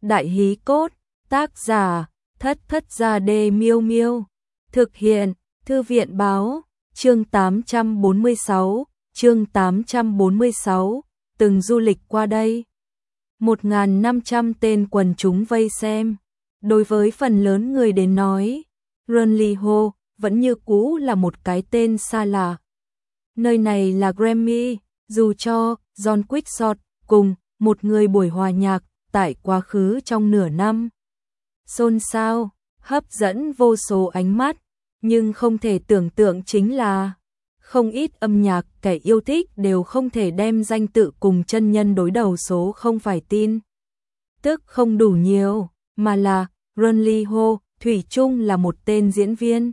Đại hí cốt, tác giả, Thất Thất Gia Đê Miêu Miêu. Thực hiện, Thư viện báo, chương 846, chương 846, từng du lịch qua đây. 1.500 tên quần chúng vây xem. Đối với phần lớn người đến nói, Runley Hall vẫn như cũ là một cái tên xa lạ. Nơi này là Grammy, dù cho John Quixote cùng một người buổi hòa nhạc tại quá khứ trong nửa năm. Xôn xao, hấp dẫn vô số ánh mắt, nhưng không thể tưởng tượng chính là không ít âm nhạc kẻ yêu thích đều không thể đem danh tự cùng chân nhân đối đầu số không phải tin. Tức không đủ nhiều, mà là Runley Hall thủy chung là một tên diễn viên,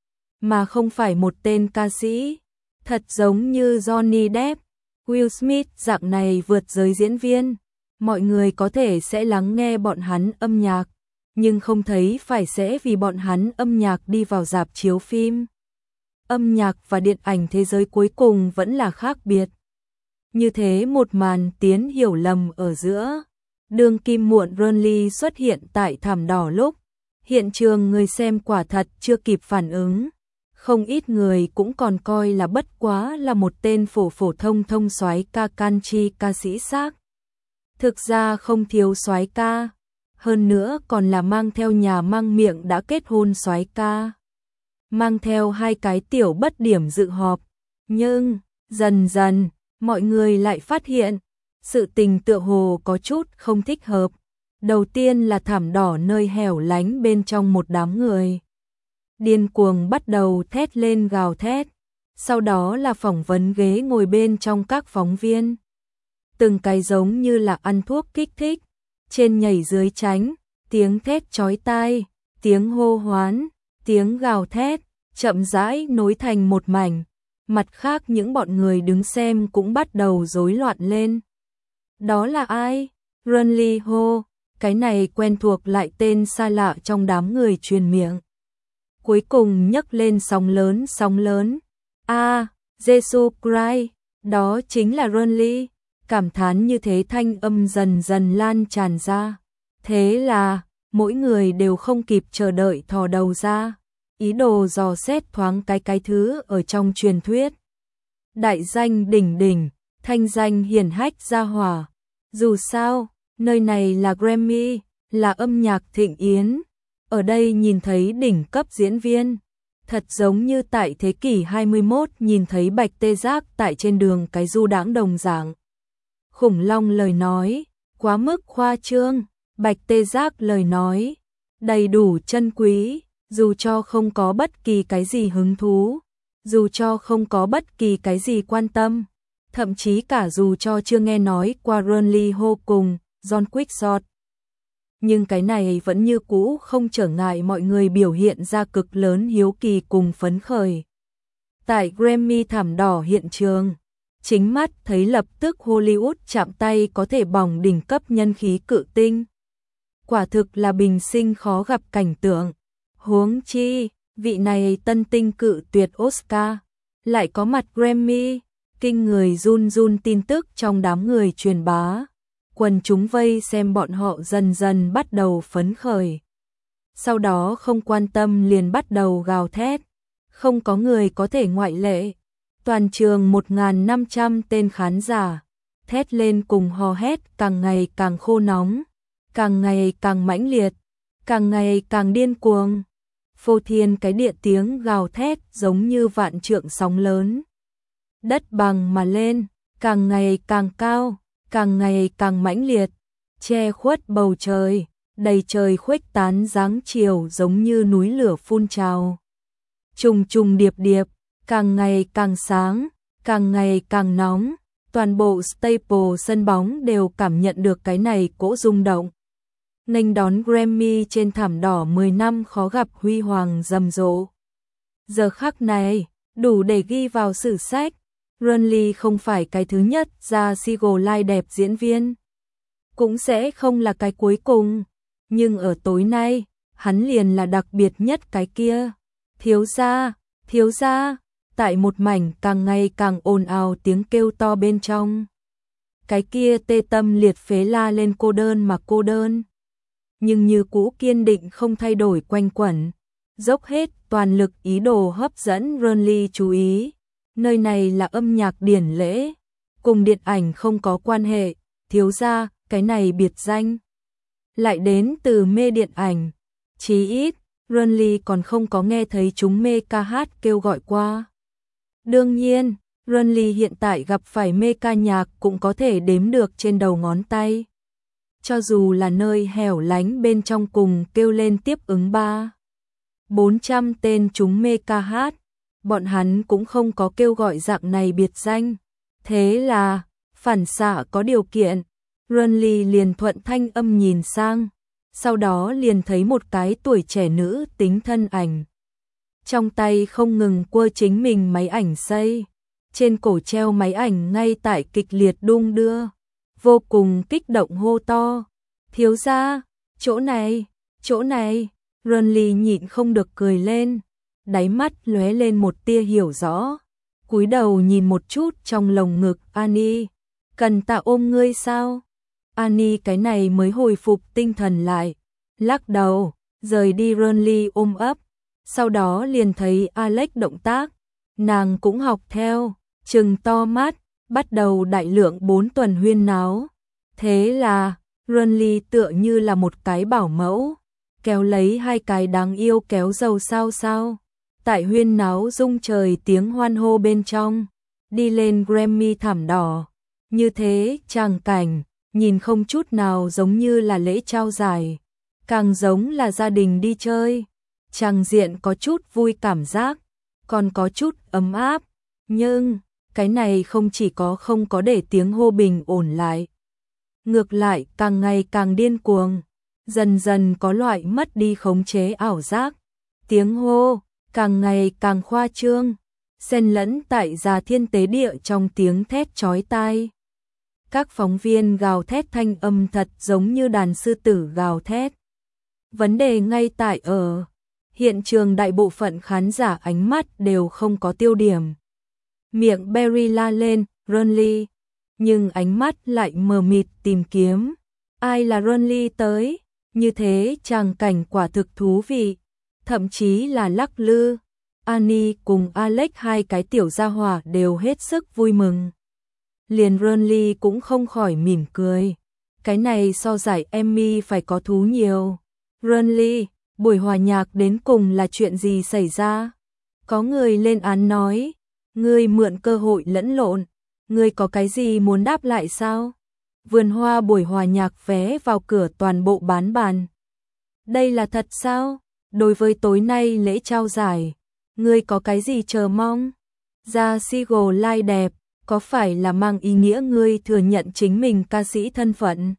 mà không phải một tên ca sĩ. Thật giống như Johnny Depp, Will Smith dạng này vượt giới diễn viên. Mọi người có thể sẽ lắng nghe bọn hắn âm nhạc, nhưng không thấy phải sẽ vì bọn hắn âm nhạc đi vào rạp chiếu phim. Âm nhạc và điện ảnh thế giới cuối cùng vẫn là khác biệt. Như thế một màn tiến hiểu lầm ở giữa. Đương kim muộn Runley xuất hiện tại thảm đỏ lúc, hiện trường người xem quả thật chưa kịp phản ứng. Không ít người cũng còn coi là bất quá là một tên phổ thông soái ca country ca sĩ xác. Thực ra không thiếu soái ca, hơn nữa còn là mang theo nhà mang miệng đã kết hôn soái ca, mang theo hai cái tiểu bất điểm dự họp. Nhưng dần dần mọi người lại phát hiện sự tình tựa hồ có chút không thích hợp. Đầu tiên là thảm đỏ nơi hẻo lánh bên trong một đám người điên cuồng bắt đầu thét lên gào thét, sau đó là phỏng vấn ghế ngồi bên trong các phóng viên. Từng cái giống như là ăn thuốc kích thích, trên nhảy dưới tránh, tiếng thét chói tai, tiếng hô hoán, tiếng gào thét, chậm rãi nối thành một mảnh. Mặt khác những bọn người đứng xem cũng bắt đầu rối loạn lên. Đó là ai? Runley Hall, cái này quen thuộc lại tên xa lạ trong đám người truyền miệng. Cuối cùng nhấc lên sóng lớn. Jesus Christ, đó chính là Runley. Cảm thán như thế thanh âm dần dần lan tràn ra. Thế là, mỗi người đều không kịp chờ đợi thò đầu ra, ý đồ dò xét thoáng cái thứ ở trong truyền thuyết. Đại danh đỉnh đỉnh, thanh danh hiển hách gia hỏa. Dù sao, nơi này là Grammy, là âm nhạc thịnh yến. Ở đây nhìn thấy đỉnh cấp diễn viên, thật giống như tại thế kỷ 21 nhìn thấy Bạch Tê Giác tại trên đường cái du đãng đồng dạng. Khủng long lời nói, quá mức khoa trương. Bạch Tê Giác lời nói, đầy đủ chân quý, dù cho không có bất kỳ cái gì hứng thú, dù cho không có bất kỳ cái gì quan tâm, thậm chí cả dù cho chưa nghe nói qua Runley Hall cùng John Quixote. Nhưng cái này vẫn như cũ không trở ngại mọi người biểu hiện ra cực lớn hiếu kỳ cùng phấn khởi. Tại Grammy thảm đỏ hiện trường, chính mắt thấy lập tức Hollywood chạm tay có thể bỏng đỉnh cấp nhân khí cự tinh. Quả thực là bình sinh khó gặp cảnh tượng. Huống chi, vị này tân tinh cự tuyệt Oscar, lại có mặt Grammy, kinh người run tin tức trong đám người truyền bá. Quần chúng vây xem bọn họ dần dần bắt đầu phấn khởi. Sau đó không quan tâm liền bắt đầu gào thét. Không có người có thể ngoại lệ. Toàn trường 1.500 tên khán giả, thét lên cùng hò hét càng ngày càng khô nóng, càng ngày càng mãnh liệt, càng ngày càng điên cuồng. Phô thiên cái địa tiếng gào thét giống như vạn trượng sóng lớn. Đất bằng mà lên, càng ngày càng cao, càng ngày càng mãnh liệt, che khuất bầu trời, đầy trời khuếch tán dáng chiều giống như núi lửa phun trào. Trùng điệp, càng ngày càng sáng, càng ngày càng nóng, toàn bộ Staples sân bóng đều cảm nhận được cái này cỗ rung động. Nghênh đón Grammy trên thảm đỏ 10 năm khó gặp huy hoàng rầm rộ. Giờ khắc này, đủ để ghi vào sử sách. Runley không phải cái thứ nhất ra single live đẹp diễn viên, cũng sẽ không là cái cuối cùng, nhưng ở tối nay, hắn liền là đặc biệt nhất cái kia. Thiếu gia, tại một mảnh càng ngày càng ồn ào tiếng kêu to bên trong. Cái kia tê tâm liệt phế la lên cô đơn mà cô đơn. nhưng như cũ kiên định không thay đổi quanh quẩn, dốc hết toàn lực ý đồ hấp dẫn Renly chú ý. Nơi này là âm nhạc điển lễ, cùng điện ảnh không có quan hệ, thiếu gia, cái này biệt danh lại đến từ mê điện ảnh. Chí ít, Renly còn không có nghe thấy chúng mê ca hát kêu gọi qua. Đương nhiên, Renly hiện tại gặp phải mê ca nhạc cũng có thể đếm được trên đầu ngón tay. Cho dù là nơi hẻo lánh bên trong cùng kêu lên tiếp ứng 300-400 tên chúng mê ca hát, bọn hắn cũng không có kêu gọi dạng này biệt danh. Thế là, phản xạ có điều kiện, Renly liền thuận thanh âm nhìn sang, sau đó liền thấy một cái tuổi trẻ nữ tính thân ảnh. Trong tay không ngừng quơ chính mình máy ảnh xây, trên cổ treo máy ảnh ngay tại kịch liệt đung đưa, vô cùng kích động hô to, thiếu gia, chỗ này, Renly nhịn không được cười lên, đáy mắt lóe lên một tia hiểu rõ, cúi đầu nhìn một chút trong lồng ngực Annie, cần ta ôm ngươi sao? Annie cái này mới hồi phục tinh thần lại, lắc đầu, rời đi Renly ôm ấp, sau đó liền thấy Alex động tác, nàng cũng học theo, trừng to mắt, bắt đầu đại lượng 4 tuần huyên náo. Thế là, Renly tựa như là một cái bảo mẫu, kéo lấy hai cái đáng yêu kéo dầu sao. Tại huyên náo rung trời tiếng hoan hô bên trong, đi lên Grammy thảm đỏ. Như thế, tràng cảnh, nhìn không chút nào giống như là lễ trao giải, càng giống là gia đình đi chơi. Tràng diện có chút vui cảm giác, còn có chút ấm áp, nhưng cái này không chỉ có không có để tiếng hô bình ổn lại. Ngược lại càng ngày càng điên cuồng, dần dần có loại mất đi khống chế ảo giác. Tiếng hô càng ngày càng khoa trương, xen lẫn tại Già Thiên Tế Địa trong tiếng thét chói tai. Các phóng viên gào thét thanh âm thật giống như đàn sư tử gào thét. Vấn đề ngay tại ở hiện trường đại bộ phận khán giả ánh mắt đều không có tiêu điểm. Miệng Barry la lên, Renly, nhưng ánh mắt lại mờ mịt tìm kiếm. Ai là Renly tới? Như thế tràng cảnh quả thực thú vị, thậm chí là lắc lư. Annie cùng Alex hai cái tiểu gia hỏa đều hết sức vui mừng. Liền Renly cũng không khỏi mỉm cười. Cái này so giải Emmy phải có thú nhiều. Renly, buổi hòa nhạc đến cùng là chuyện gì xảy ra? Có người lên án nói, ngươi mượn cơ hội lẫn lộn, ngươi có cái gì muốn đáp lại sao? Vườn hoa buổi hòa nhạc vé vào cửa toàn bộ bán bàn. Đây là thật sao? Đối với tối nay lễ trao giải, ngươi có cái gì chờ mong? Da Seagull lai đẹp, có phải là mang ý nghĩa ngươi thừa nhận chính mình ca sĩ thân phận?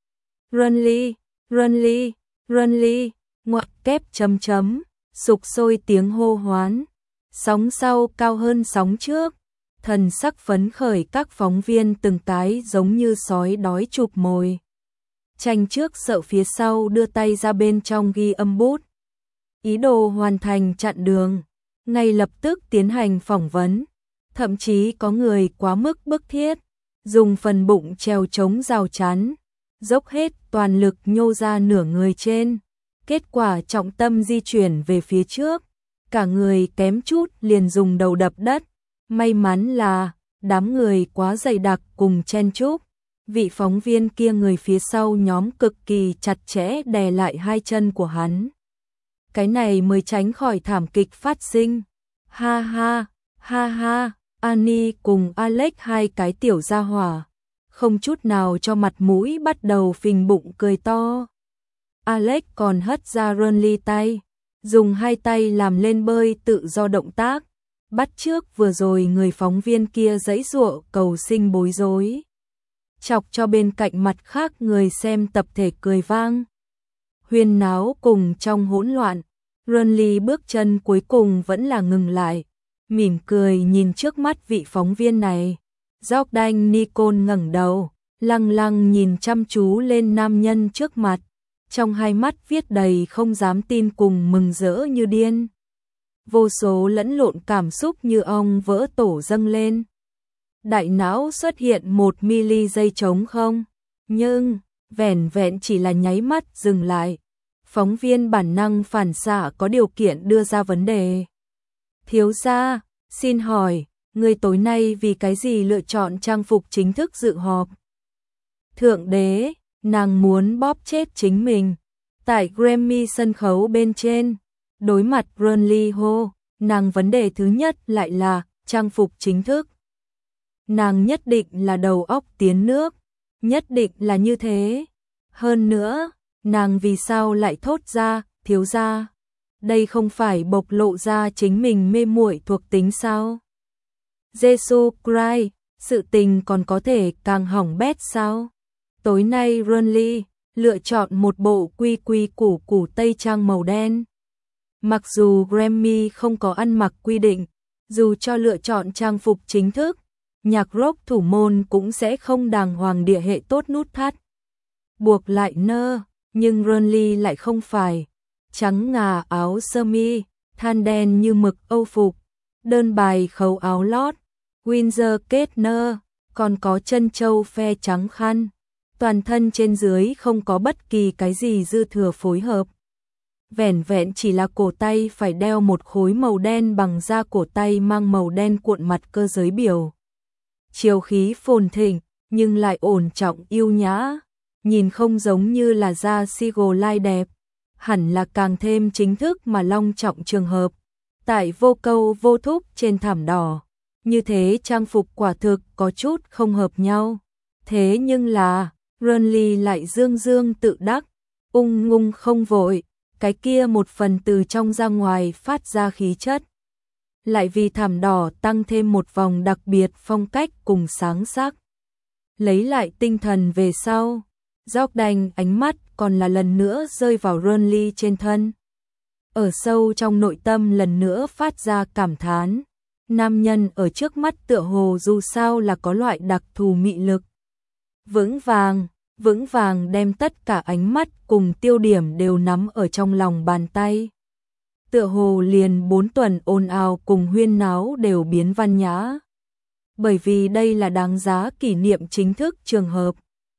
Renly, ngoặc kép chấm chấm, sục sôi tiếng hô hoán. Sóng sau cao hơn sóng trước, thần sắc phấn khởi các phóng viên từng cái giống như sói đói chụp mồi. Tranh trước sợ phía sau đưa tay ra bên trong ghi âm bút. Ý đồ hoàn thành chặn đường, ngay lập tức tiến hành phỏng vấn. Thậm chí có người quá mức bức thiết, dùng phần bụng treo chống rào chắn, dốc hết toàn lực nhô ra nửa người trên. Kết quả trọng tâm di chuyển về phía trước, cả người kém chút liền dùng đầu đập đất. May mắn là đám người quá dày đặc cùng chen chúc, vị phóng viên kia người phía sau nhóm cực kỳ chặt chẽ đè lại hai chân của hắn. Cái này mới tránh khỏi thảm kịch phát sinh. Ha ha, Annie cùng Alex hai cái tiểu gia hỏa, không chút nào cho mặt mũi bắt đầu phình bụng cười to. Alex còn hất ra Renly tay, dùng hai tay làm lên bơi tự do động tác, bắt chước vừa rồi người phóng viên kia giãy giụa cầu sinh bối rối, chọc cho bên cạnh mặt khác người xem tập thể cười vang. Huyên náo cùng trong hỗn loạn, Renly bước chân cuối cùng vẫn là ngừng lại, mỉm cười nhìn trước mắt vị phóng viên này. Jordan Nicole ngẩng đầu, lăng lăng nhìn chăm chú lên nam nhân trước mặt, trong hai mắt viết đầy không dám tin cùng mừng rỡ như điên. Vô số lẫn lộn cảm xúc như ong vỡ tổ dâng lên. Đại não xuất hiện 1 mili giây trống không, nhưng vẻn vẹn chỉ là nháy mắt dừng lại. Phóng viên bản năng phản xạ có điều kiện đưa ra vấn đề. Thiếu gia, xin hỏi, người tối nay vì cái gì lựa chọn trang phục chính thức dự họp? Thượng đế, nàng muốn bóp chết chính mình. Tại Grammy sân khấu bên trên, đối mặt Burnley hô, nàng vấn đề thứ nhất lại là trang phục chính thức. Nàng nhất định là đầu óc tiến nước, nhất định là như thế. Hơn nữa, nàng vì sao lại thốt ra, thiếu gia? Đây không phải bộc lộ ra chính mình mê muội thuộc tính sao? Jesus Christ, sự tình còn có thể càng hỏng bét sao? Tối nay Burnley lựa chọn một bộ quy quy củ củ tây trang màu đen. Mặc dù Grammy không có ăn mặc quy định, dù cho lựa chọn trang phục chính thức, nhạc rock thủ môn cũng sẽ không đàng hoàng địa hệ tốt nút thắt. Buộc lại nơ, nhưng Burnley lại không phải. Trắng ngà áo sơ mi, than đen như mực âu phục, đơn bài khấu áo lót, Windsor kết nơ, còn có chân châu phe trắng khăn. Toàn thân trên dưới không có bất kỳ cái gì dư thừa phối hợp. Vẻn vẹn chỉ là cổ tay phải đeo một khối màu đen bằng da cổ tay mang màu đen cuộn mặt cơ giới biểu. Chiều khí phồn thịnh, nhưng lại ổn trọng yêu nhã, nhìn không giống như là da Sigolai đẹp, hẳn là càng thêm chính thức mà long trọng trường hợp. Tại vô câu vô thúc trên thảm đỏ, như thế trang phục quả thực có chút không hợp nhau. Thế nhưng là, Burnley lại dương dương tự đắc, ung ngung không vội, cái kia một phần từ trong ra ngoài phát ra khí chất. Lại vì thảm đỏ tăng thêm một vòng đặc biệt phong cách cùng sáng sắc. Lấy lại tinh thần về sau, Jordan ánh mắt còn là lần nữa rơi vào Burnley trên thân. Ở sâu trong nội tâm lần nữa phát ra cảm thán. Nam nhân ở trước mắt tựa hồ dù sao là có loại đặc thù mị lực. Vững vàng đem tất cả ánh mắt cùng tiêu điểm đều nắm ở trong lòng bàn tay. Tựa hồ liền 4 tuần ồn ào cùng huyên náo đều biến văn nhã. Bởi vì đây là đáng giá kỷ niệm chính thức trường hợp.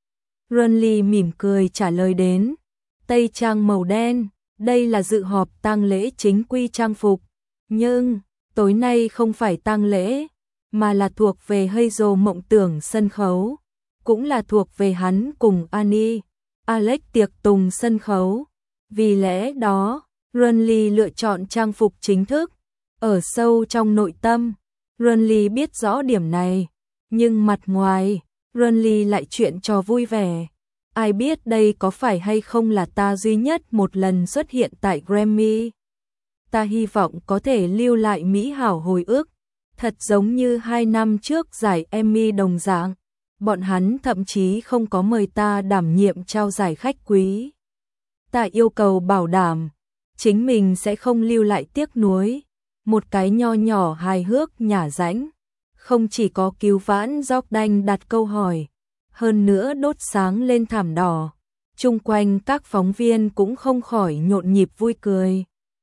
Burnley mỉm cười trả lời đến. Tây trang màu đen, đây là dự họp tang lễ chính quy trang phục. Nhưng, tối nay không phải tang lễ, mà là thuộc về Hazel mộng tưởng sân khấu. Cũng là thuộc về hắn cùng Annie, Alex tiệc tùng sân khấu. Vì lẽ đó, Burnley lựa chọn trang phục chính thức. Ở sâu trong nội tâm, Burnley biết rõ điểm này. Nhưng mặt ngoài, Burnley lại chuyện trò vui vẻ. Ai biết đây có phải hay không là ta duy nhất một lần xuất hiện tại Grammy. Ta hy vọng có thể lưu lại mỹ hảo hồi ức. Thật giống như 2 năm trước giải Emmy đồng dạng. Bọn hắn thậm chí không có mời ta đảm nhiệm trao giải khách quý. Ta yêu cầu bảo đảm, chính mình sẽ không lưu lại tiếc nuối. Một cái nho nhỏ hài hước nhả rãnh, không chỉ có cứu vãn Jordan đặt câu hỏi, hơn nữa đốt sáng lên thảm đỏ. Chung quanh các phóng viên cũng không khỏi nhộn nhịp vui cười.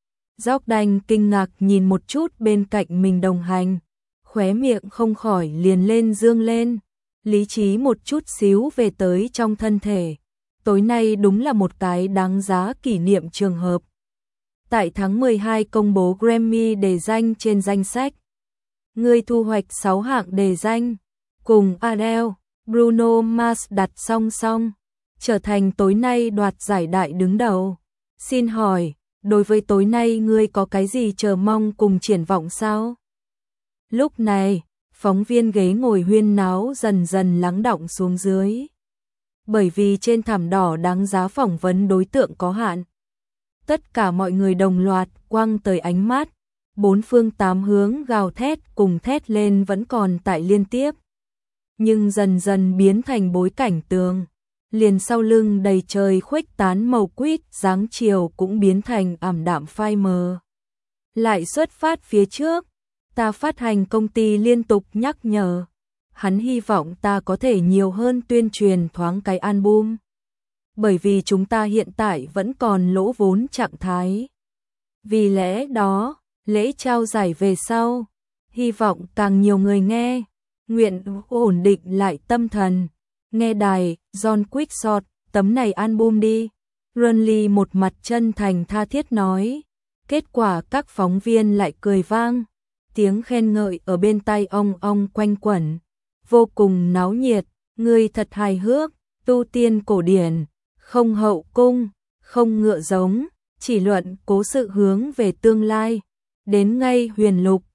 Jordan kinh ngạc nhìn một chút bên cạnh mình đồng hành, khóe miệng không khỏi liền lên dương lên. Lý trí một chút xíu về tới trong thân thể. Tối nay đúng là một cái đáng giá kỷ niệm trường hợp. Tại tháng 12 công bố Grammy đề danh trên danh sách. Người thu hoạch 6 hạng đề danh, cùng Adele, Bruno Mars đặt song song, trở thành tối nay đoạt giải đại đứng đầu. Xin hỏi, đối với tối nay ngươi có cái gì chờ mong cùng triển vọng sao? Lúc này, phóng viên ghế ngồi huyên náo dần dần lắng đọng xuống dưới. Bởi vì trên thảm đỏ đáng giá phỏng vấn đối tượng có hạn. Tất cả mọi người đồng loạt quăng tới ánh mắt, 4 phương 8 hướng gào thét cùng thét lên vẫn còn tại liên tiếp. Nhưng dần dần biến thành bối cảnh tường, liền sau lưng đầy trời khuếch tán màu quýt dáng chiều cũng biến thành ảm đạm phai mờ. Lại xuất phát phía trước, ta phát hành công ty liên tục nhắc nhở. Hắn hy vọng ta có thể nhiều hơn tuyên truyền thoáng cái album. Bởi vì chúng ta hiện tại vẫn còn lỗ vốn trạng thái. Vì lẽ đó, lễ trao giải về sau, hy vọng càng nhiều người nghe, nguyện ổn định lại tâm thần. Nghe đài, John Quickshot, tấm này album đi. Runly một mặt chân thành tha thiết nói. Kết quả các phóng viên lại cười vang. Tiếng khen ngợi ở bên tai ong quanh quẩn. Vô cùng náo nhiệt, người thật hài hước, tu tiên cổ điển, không hậu cung, không ngựa giống, chỉ luận cố sự hướng về tương lai. Đến ngay huyền lục,